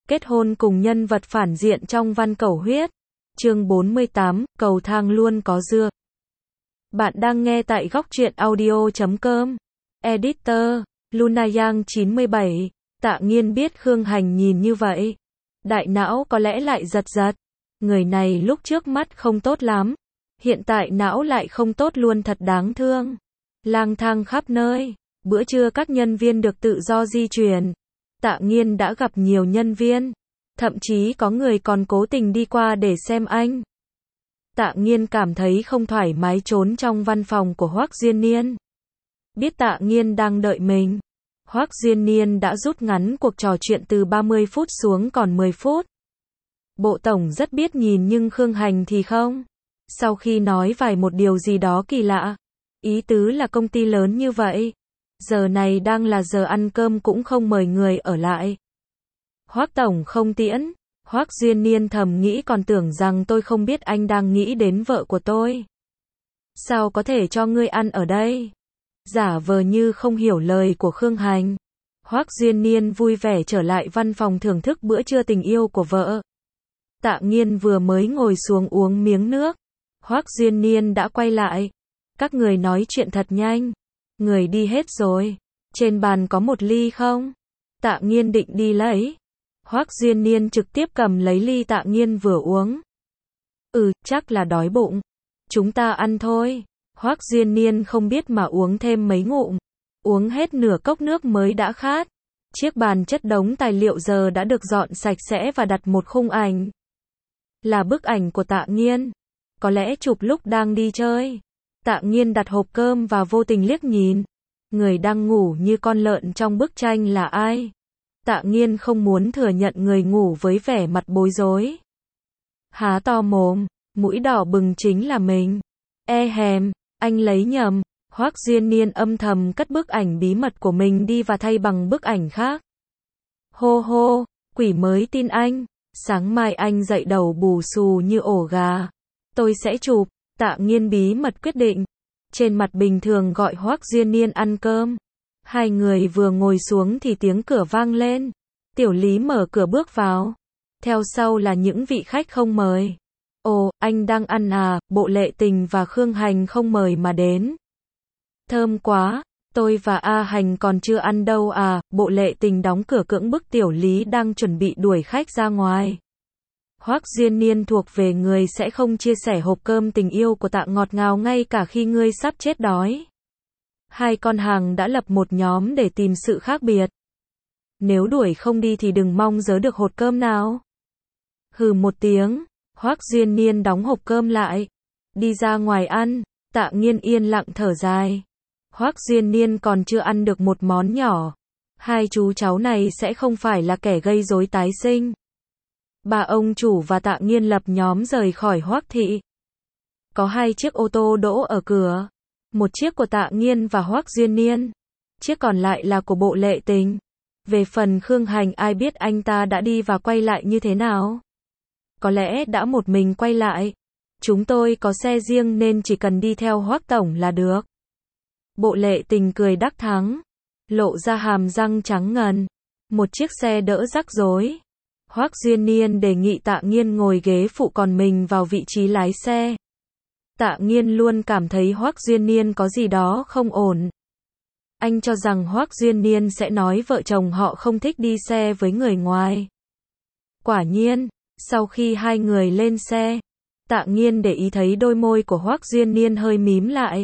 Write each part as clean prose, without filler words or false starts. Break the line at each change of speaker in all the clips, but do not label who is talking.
Kết hôn cùng nhân vật phản diện trong văn cầu huyết. Chương 48, cầu thang luôn có dưa. Bạn đang nghe tại góc truyện audio.com. Editor, Lunayang 97. Tạ Nghiên biết Khương Hành nhìn như vậy. Đại não có lẽ lại giật giật. Người này lúc trước mắt không tốt lắm. Hiện tại não lại không tốt luôn, thật đáng thương. Lang thang khắp nơi. Bữa trưa các nhân viên được tự do di chuyển. Tạ Nghiên đã gặp nhiều nhân viên. Thậm chí có người còn cố tình đi qua để xem anh. Tạ Nghiên cảm thấy không thoải mái trốn trong văn phòng của Hoắc Duyên Niên. Biết Tạ Nghiên đang đợi mình, Hoắc Duyên Niên đã rút ngắn cuộc trò chuyện từ 30 phút xuống còn 10 phút. Bộ tổng rất biết nhìn nhưng Khương Hành thì không. Sau khi nói vài một điều gì đó kỳ lạ, ý tứ là công ty lớn như vậy, giờ này đang là giờ ăn cơm cũng không mời người ở lại. Hoắc tổng không tiễn. Hoắc Duyên Niên thầm nghĩ, còn tưởng rằng tôi không biết anh đang nghĩ đến vợ của tôi. Sao có thể cho ngươi ăn ở đây? Giả vờ như không hiểu lời của Khương Hành. Hoắc Duyên Niên vui vẻ trở lại văn phòng thưởng thức bữa trưa tình yêu của vợ. Tạ Nghiên vừa mới ngồi xuống uống miếng nước, Hoắc Duyên Niên đã quay lại. Các người nói chuyện thật nhanh. Người đi hết rồi. Trên bàn có một ly không? Tạ Nghiên định đi lấy. Hoắc Duyên Niên trực tiếp cầm lấy ly Tạ Nghiên vừa uống. Chắc là đói bụng. Chúng ta ăn thôi. Hoắc Duyên Niên không biết mà uống thêm mấy ngụm. Uống hết nửa cốc nước mới đã khát. Chiếc bàn chất đống tài liệu giờ đã được dọn sạch sẽ và đặt một khung ảnh. Là bức ảnh của Tạ Nghiên. Có lẽ chụp lúc đang đi chơi. Tạ Nghiên đặt hộp cơm và vô tình liếc nhìn. Người đang ngủ như con lợn trong bức tranh là ai? Tạ Nghiên không muốn thừa nhận người ngủ với vẻ mặt bối rối. Há to mồm, mũi đỏ bừng chính là mình. Hèm, anh lấy nhầm. Hoắc Duyên Niên âm thầm cất bức ảnh bí mật của mình đi và thay bằng bức ảnh khác. Hô hô, quỷ mới tin anh. Sáng mai anh dậy đầu bù xù như ổ gà. Tôi sẽ chụp. Tạ Nghiên bí mật quyết định. Trên mặt bình thường gọi Hoắc Duyên Niên ăn cơm. Hai người vừa ngồi xuống thì tiếng cửa vang lên. Tiểu Lý mở cửa bước vào. Theo sau là những vị khách không mời. Ồ, anh đang ăn à? Bộ Lệ Tình và Khương Hành không mời mà đến. Thơm quá, tôi và A Hành còn chưa ăn đâu à? Bộ Lệ Tình đóng cửa cưỡng bức Tiểu Lý đang chuẩn bị đuổi khách ra ngoài. Hoắc Duyên Niên thuộc về người sẽ không chia sẻ hộp cơm tình yêu của Tạ ngọt ngào ngay cả khi ngươi sắp chết đói. Hai con hàng đã lập một nhóm để tìm sự khác biệt. Nếu đuổi không đi thì đừng mong dớ được hột cơm nào. Hừ một tiếng, Hoắc Duyên Niên đóng hộp cơm lại. Đi ra ngoài ăn. Tạ Nghiên yên lặng thở dài. Hoắc Duyên Niên còn chưa ăn được một món nhỏ. Hai chú cháu này sẽ không phải là kẻ gây rối tái sinh. Bà ông chủ và Tạ Nghiên lập nhóm rời khỏi Hoắc thị. Có hai chiếc ô tô đỗ ở cửa. Một chiếc của Tạ Nghiên và Hoắc Duyên Niên. Chiếc còn lại là của Bộ Lệ Tình. Về phần Khương Hành, ai biết anh ta đã đi và quay lại như thế nào. Có lẽ đã một mình quay lại. Chúng tôi có xe riêng nên chỉ cần đi theo Hoắc tổng là được. Bộ Lệ Tình cười đắc thắng. Lộ ra hàm răng trắng ngần. Một chiếc xe đỡ rắc rối. Hoắc Duyên Niên đề nghị Tạ Nghiên ngồi ghế phụ còn mình vào vị trí lái xe. Tạ Nghiên luôn cảm thấy Hoắc Duyên Niên có gì đó không ổn. Anh cho rằng Hoắc Duyên Niên sẽ nói vợ chồng họ không thích đi xe với người ngoài. Quả nhiên, sau khi hai người lên xe, Tạ Nghiên để ý thấy đôi môi của Hoắc Duyên Niên hơi mím lại.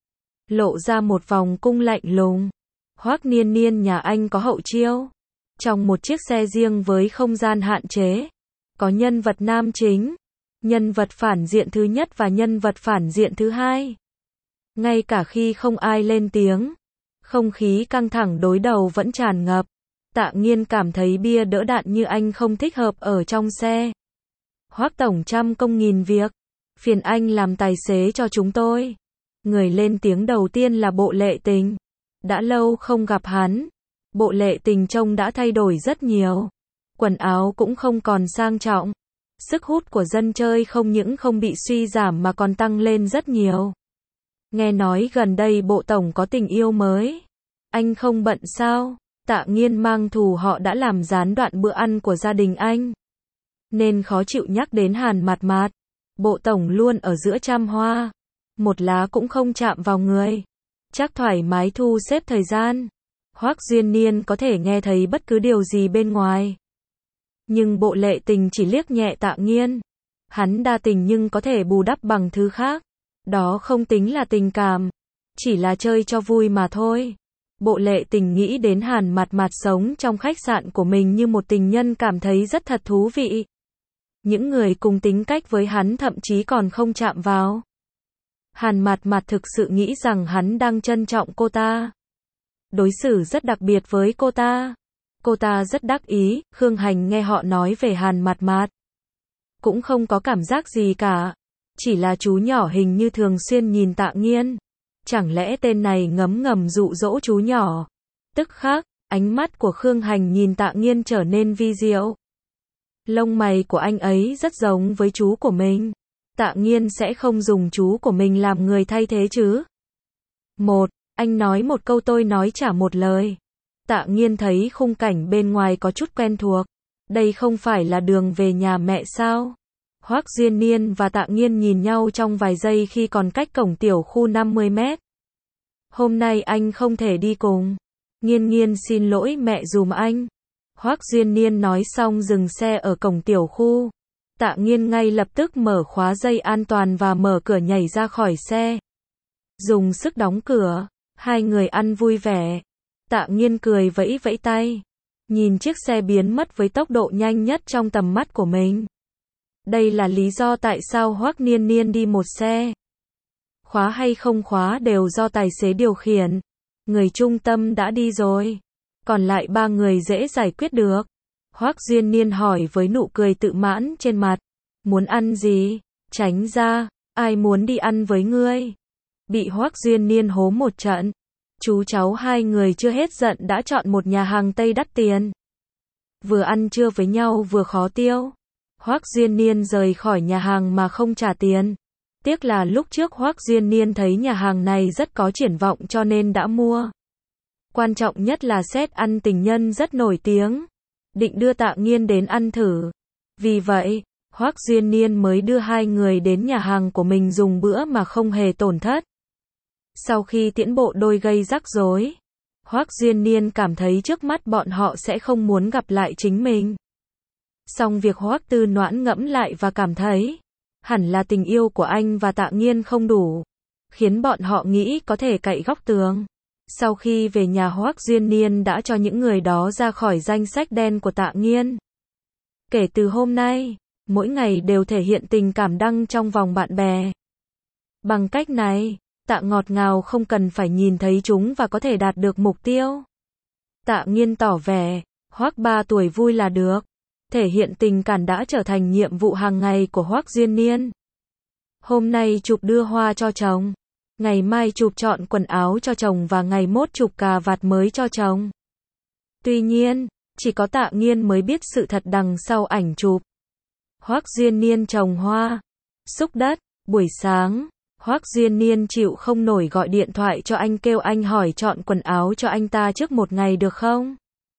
Lộ ra một vòng cung lạnh lùng. Hoắc Niên Niên nhà anh có hậu chiêu. Trong một chiếc xe riêng với không gian hạn chế, có nhân vật nam chính, nhân vật phản diện thứ nhất và nhân vật phản diện thứ hai. Ngay cả khi không ai lên tiếng, không khí căng thẳng đối đầu vẫn tràn ngập. Tạ Nghiên cảm thấy bia đỡ đạn như anh không thích hợp ở trong xe. Hoắc tổng trăm công nghìn việc, phiền anh làm tài xế cho chúng tôi. Người lên tiếng đầu tiên là Bộ Lệ Tình. Đã lâu không gặp hắn. Bộ Lệ Tình trông đã thay đổi rất nhiều. Quần áo cũng không còn sang trọng. Sức hút của dân chơi không những không bị suy giảm mà còn tăng lên rất nhiều. Nghe nói gần đây Bộ tổng có tình yêu mới. Anh không bận sao? Tạ Nghiên mang thù họ đã làm gián đoạn bữa ăn của gia đình anh. Nên khó chịu nhắc đến Hàn Mạt Mạt. Bộ tổng luôn ở giữa trăm hoa. Một lá cũng không chạm vào người. Chắc thoải mái thu xếp thời gian. Hoắc Duyên Niên có thể nghe thấy bất cứ điều gì bên ngoài. Nhưng Bộ Lệ Tình chỉ liếc nhẹ Tạ Nghiên. Hắn đa tình nhưng có thể bù đắp bằng thứ khác. Đó không tính là tình cảm. Chỉ là chơi cho vui mà thôi. Bộ Lệ Tình nghĩ đến Hàn Mạt Mạt sống trong khách sạn của mình như một tình nhân cảm thấy rất thật thú vị. Những người cùng tính cách với hắn thậm chí còn không chạm vào. Hàn Mạt Mạt thực sự nghĩ rằng hắn đang trân trọng cô ta. Đối xử rất đặc biệt với cô ta. Cô ta rất đắc ý. Khương Hành nghe họ nói về Hàn Mạt Mạt cũng không có cảm giác gì cả. Chỉ là chú nhỏ hình như thường xuyên nhìn Tạ Nghiên. Chẳng lẽ tên này ngấm ngầm dụ dỗ chú nhỏ? Tức khắc, ánh mắt của Khương Hành nhìn Tạ Nghiên trở nên vi diệu. Lông mày của anh ấy rất giống với chú của mình. Tạ Nghiên sẽ không dùng chú của mình làm người thay thế chứ? Anh nói một câu tôi nói trả một lời. Tạ Nghiên thấy khung cảnh bên ngoài có chút quen thuộc. Đây không phải là đường về nhà mẹ sao? Hoắc Duyên Niên và Tạ Nghiên nhìn nhau trong vài giây khi còn cách cổng tiểu khu 50 mét. Hôm nay anh không thể đi cùng. Nghiên Nghiên xin lỗi mẹ dùm anh. Hoắc Duyên Niên nói xong dừng xe ở cổng tiểu khu. Tạ Nghiên ngay lập tức mở khóa dây an toàn và mở cửa nhảy ra khỏi xe. Dùng sức đóng cửa. Hai người ăn vui vẻ. Tạ Nghiên cười vẫy vẫy tay. Nhìn chiếc xe biến mất với tốc độ nhanh nhất trong tầm mắt của mình. Đây là lý do tại sao Hoắc Niên Niên đi một xe. Khóa hay không khóa đều do tài xế điều khiển. Người trung tâm đã đi rồi. Còn lại ba người dễ giải quyết được. Hoắc Duyên Niên hỏi với nụ cười tự mãn trên mặt. Muốn ăn gì? Tránh ra, ai muốn đi ăn với ngươi? Bị Hoắc Duyên Niên hố một trận. Chú cháu hai người chưa hết giận đã chọn một nhà hàng Tây đắt tiền. Vừa ăn trưa với nhau vừa khó tiêu. Hoắc Duyên Niên rời khỏi nhà hàng mà không trả tiền. Tiếc là lúc trước Hoắc Duyên Niên thấy nhà hàng này rất có triển vọng cho nên đã mua. Quan trọng nhất là set ăn tình nhân rất nổi tiếng. Định đưa Tạ Nghiên đến ăn thử. Vì vậy, Hoắc Duyên Niên mới đưa hai người đến nhà hàng của mình dùng bữa mà không hề tổn thất. Sau khi tiễn bộ đôi gây rắc rối, Hoắc Duyên Niên cảm thấy trước mắt bọn họ sẽ không muốn gặp lại chính mình. Song việc Hoắc Tư Noãn ngẫm lại và cảm thấy, hẳn là tình yêu của anh và Tạ Nghiên không đủ, khiến bọn họ nghĩ có thể cậy góc tường. Sau khi về nhà Hoắc Duyên Niên đã cho những người đó ra khỏi danh sách đen của Tạ Nghiên. Kể từ hôm nay, mỗi ngày đều thể hiện tình cảm đăng trong vòng bạn bè. Bằng cách này, Tạ ngọt ngào không cần phải nhìn thấy chúng và có thể đạt được mục tiêu. Tạ Nghiên tỏ vẻ, Hoắc 3 tuổi vui là được. Thể hiện tình cảm đã trở thành nhiệm vụ hàng ngày của Hoắc Duyên Niên. Hôm nay chụp đưa hoa cho chồng. Ngày mai chụp chọn quần áo cho chồng và ngày mốt chụp cà vạt mới cho chồng. Tuy nhiên, chỉ có Tạ Nghiên mới biết sự thật đằng sau ảnh chụp. Hoắc Duyên Niên trồng hoa, xúc đất, buổi sáng, Hoắc Duyên Niên chịu không nổi gọi điện thoại cho anh kêu anh hỏi chọn quần áo cho anh ta trước một ngày được không?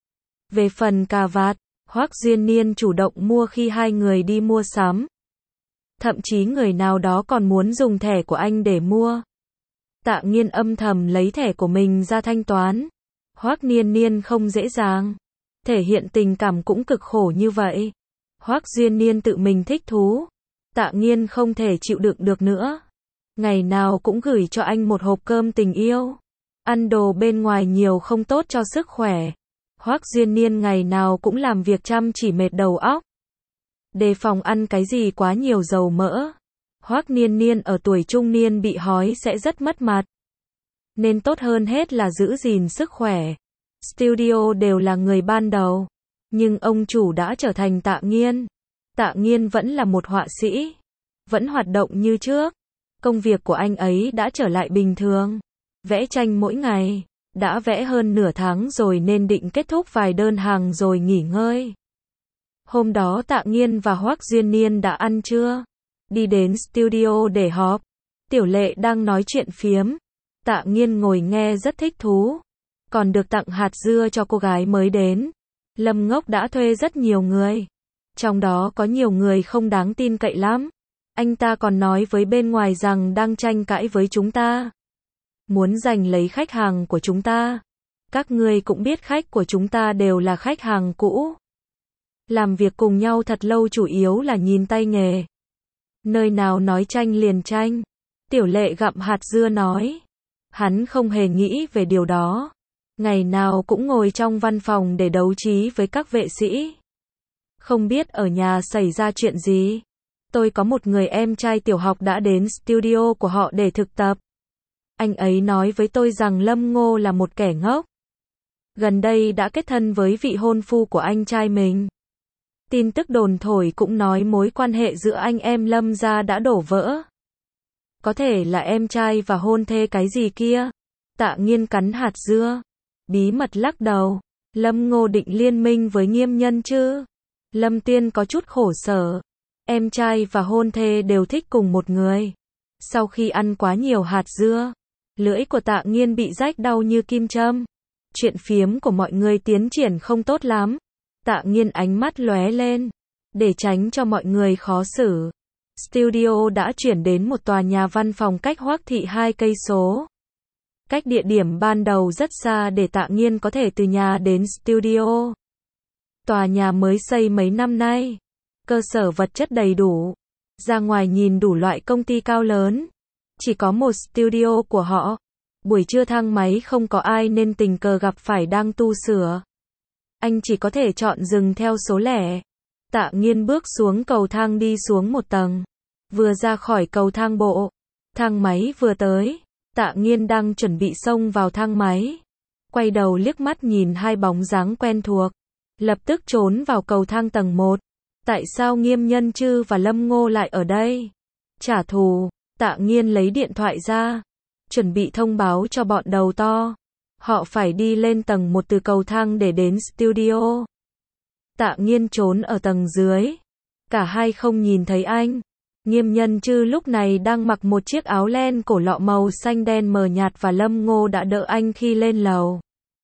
Về phần cà vạt, Hoắc Duyên Niên chủ động mua khi hai người đi mua sắm. Thậm chí người nào đó còn muốn dùng thẻ của anh để mua. Tạ Nghiên âm thầm lấy thẻ của mình ra thanh toán. Hoắc Niên Niên không dễ dàng. Thể hiện tình cảm cũng cực khổ như vậy. Hoắc Duyên Niên tự mình thích thú. Tạ Nghiên không thể chịu đựng được nữa. Ngày nào cũng gửi cho anh một hộp cơm tình yêu. Ăn đồ bên ngoài nhiều không tốt cho sức khỏe. Hoắc Duyên Niên ngày nào cũng làm việc chăm chỉ mệt đầu óc. Đề phòng ăn cái gì quá nhiều dầu mỡ. Hoắc Niên Niên ở tuổi trung niên bị hói sẽ rất mất mặt. Nên tốt hơn hết là giữ gìn sức khỏe. Studio đều là người ban đầu. Nhưng ông chủ đã trở thành Tạ Nghiên. Tạ Nghiên vẫn là một họa sĩ. Vẫn hoạt động như trước. Công việc của anh ấy đã trở lại bình thường. Vẽ tranh mỗi ngày. Đã vẽ hơn nửa tháng rồi nên định kết thúc vài đơn hàng rồi nghỉ ngơi. Hôm đó Tạ Nghiên và Hoắc Duyên Niên đã ăn trưa. Đi đến studio để họp. Tiểu Lệ đang nói chuyện phiếm. Tạ Nghiên ngồi nghe rất thích thú. còn được tặng hạt dưa cho cô gái mới đến. Lâm Ngốc đã thuê rất nhiều người. Trong đó có nhiều người không đáng tin cậy lắm. Anh ta còn nói với bên ngoài rằng đang tranh cãi với chúng ta. Muốn giành lấy khách hàng của chúng ta. Các ngươi cũng biết khách của chúng ta đều là khách hàng cũ. Làm việc cùng nhau thật lâu chủ yếu là nhìn tay nghề. Nơi nào nói tranh liền tranh. Tiểu Lệ gặm hạt dưa nói. Hắn không hề nghĩ về điều đó. Ngày nào cũng ngồi trong văn phòng để đấu trí với các vệ sĩ. Không biết ở nhà xảy ra chuyện gì. Tôi có một người em trai tiểu học đã đến studio của họ để thực tập. Anh ấy nói với tôi rằng Lâm Ngô là một kẻ ngốc. Gần đây đã kết thân với vị hôn phu của anh trai mình. Tin tức đồn thổi cũng nói mối quan hệ giữa anh em Lâm gia đã đổ vỡ. Có thể là em trai và hôn thê cái gì kia. Tạ Nghiên cắn hạt dưa. Bí mật lắc đầu. Lâm Ngô định liên minh với Nghiêm Nhân chứ? Lâm Tiên có chút khổ sở. Em trai và hôn thê đều thích cùng một người. Sau khi ăn quá nhiều hạt dưa, lưỡi của Tạ Nghiên bị rách đau như kim châm. Chuyện phiếm của mọi người tiến triển không tốt lắm. Tạ Nghiên ánh mắt lóe lên. Để tránh cho mọi người khó xử, studio đã chuyển đến một tòa nhà văn phòng cách Hoắc Thị 2 cây số. Cách địa điểm ban đầu rất xa để Tạ Nghiên có thể từ nhà đến studio. Tòa nhà mới xây mấy năm nay. Cơ sở vật chất đầy đủ. Ra ngoài nhìn đủ loại công ty cao lớn. Chỉ có một studio của họ. Buổi trưa thang máy không có ai nên tình cờ gặp phải đang tu sửa. Anh chỉ có thể chọn dừng theo số lẻ. Tạ Nghiên bước xuống cầu thang đi xuống một tầng. Vừa ra khỏi cầu thang bộ, thang máy vừa tới. Tạ Nghiên đang chuẩn bị xông vào thang máy. Quay đầu liếc mắt nhìn hai bóng dáng quen thuộc. Lập tức trốn vào cầu thang tầng 1. Tại sao Nghiêm Nhân Chư và Lâm Ngô lại ở đây? Trả thù. Tạ Nghiên lấy điện thoại ra. Chuẩn bị thông báo cho bọn đầu to. Họ phải đi lên tầng 1 từ cầu thang để đến studio. Tạ Nghiên trốn ở tầng dưới. Cả hai không nhìn thấy anh. Nghiêm Nhân Chư lúc này đang mặc một chiếc áo len cổ lọ màu xanh đen mờ nhạt và Lâm Ngô đã đỡ anh khi lên lầu.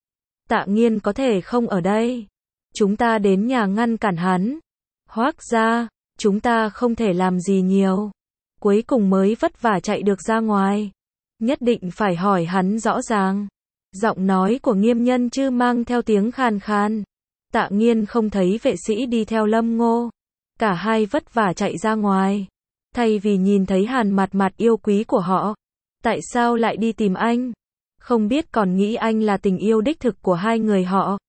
Tạ Nghiên có thể không ở đây. Chúng ta đến nhà ngăn cản hắn. Hoắc gia, chúng ta không thể làm gì nhiều. Cuối cùng mới vất vả chạy được ra ngoài. Nhất định phải hỏi hắn rõ ràng. Giọng nói của Nghiêm Nhân Chư mang theo tiếng khàn khàn. Tạ Nghiên không thấy vệ sĩ đi theo Lâm Ngô. Cả hai vất vả chạy ra ngoài. Thay vì nhìn thấy Hàn Mặt Mặt yêu quý của họ, tại sao lại đi tìm anh? Không biết còn nghĩ anh là tình yêu đích thực của hai người họ.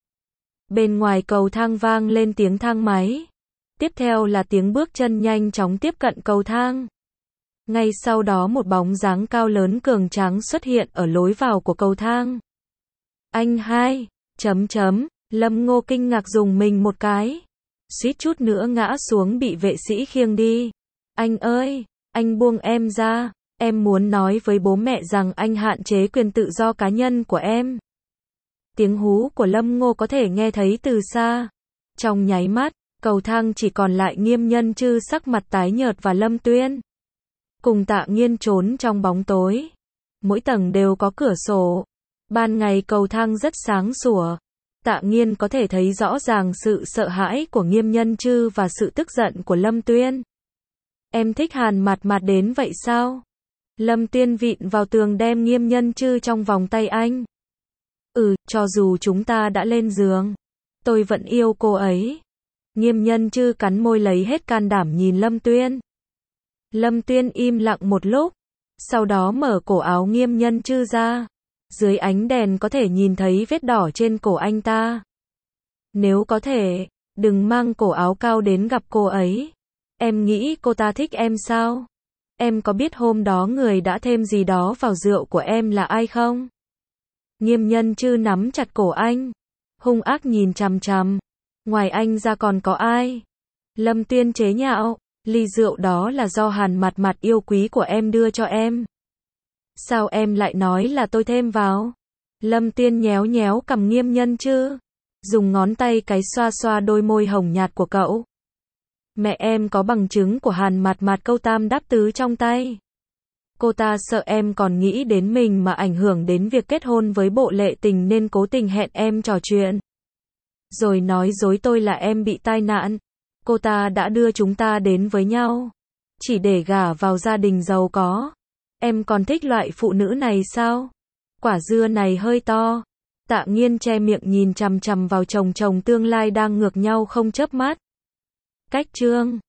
Bên ngoài cầu thang vang lên tiếng thang máy. Tiếp theo là tiếng bước chân nhanh chóng tiếp cận cầu thang. Ngay sau đó một bóng dáng cao lớn cường tráng xuất hiện ở lối vào của cầu thang. Anh hai, Lâm Ngô kinh ngạc dùng mình một cái. Suýt chút nữa ngã xuống bị vệ sĩ khiêng đi. Anh ơi, anh buông em ra. Em muốn nói với bố mẹ rằng anh hạn chế quyền tự do cá nhân của em. Tiếng hú của Lâm Ngô có thể nghe thấy từ xa. Trong nháy mắt, cầu thang chỉ còn lại Nghiêm Nhân Chư sắc mặt tái nhợt và Lâm Tuyên. Cùng Tạ Nghiên trốn trong bóng tối. Mỗi tầng đều có cửa sổ. Ban ngày cầu thang rất sáng sủa. Tạ Nghiên có thể thấy rõ ràng sự sợ hãi của Nghiêm Nhân Chư và sự tức giận của Lâm Tuyên. Em thích Hàn Mặt Mặt đến vậy sao? Lâm Tuyên vịn vào tường đem Nghiêm Nhân Chư trong vòng tay anh. Cho dù chúng ta đã lên giường, tôi vẫn yêu cô ấy. Nghiêm Nhân Chư cắn môi lấy hết can đảm nhìn Lâm Tuyên. Lâm Tuyên im lặng một lúc, sau đó mở cổ áo Nghiêm Nhân Chư ra. Dưới ánh đèn có thể nhìn thấy vết đỏ trên cổ anh ta. Nếu có thể, đừng mang cổ áo cao đến gặp cô ấy. Em nghĩ cô ta thích em sao? Em có biết hôm đó người đã thêm gì đó vào rượu của em là ai không? Nghiêm Nhân Chư nắm chặt cổ anh, hung ác nhìn chằm chằm. Ngoài anh ra còn có ai? Lâm Tuyên chế nhạo, ly rượu đó là do Hàn Mặt Mặt yêu quý của em đưa cho em. Sao em lại nói là tôi thêm vào? Lâm Tuyên nhéo nhéo cằm Nghiêm Nhân Chư, dùng ngón tay cái xoa xoa đôi môi hồng nhạt của cậu. Mẹ em có bằng chứng của Hàn Mặt Mặt câu tam đáp tứ trong tay. Cô ta sợ em còn nghĩ đến mình mà ảnh hưởng đến việc kết hôn với Bộ Lệ Tình nên cố tình hẹn em trò chuyện. Rồi nói dối tôi là em bị tai nạn. Cô ta đã đưa chúng ta đến với nhau chỉ để gả vào gia đình giàu có. Em còn thích loại phụ nữ này sao? Quả dưa này hơi to. Tạ Nghiên che miệng nhìn chằm chằm vào chồng tương lai đang ngược nhau không chớp mắt. Cách chương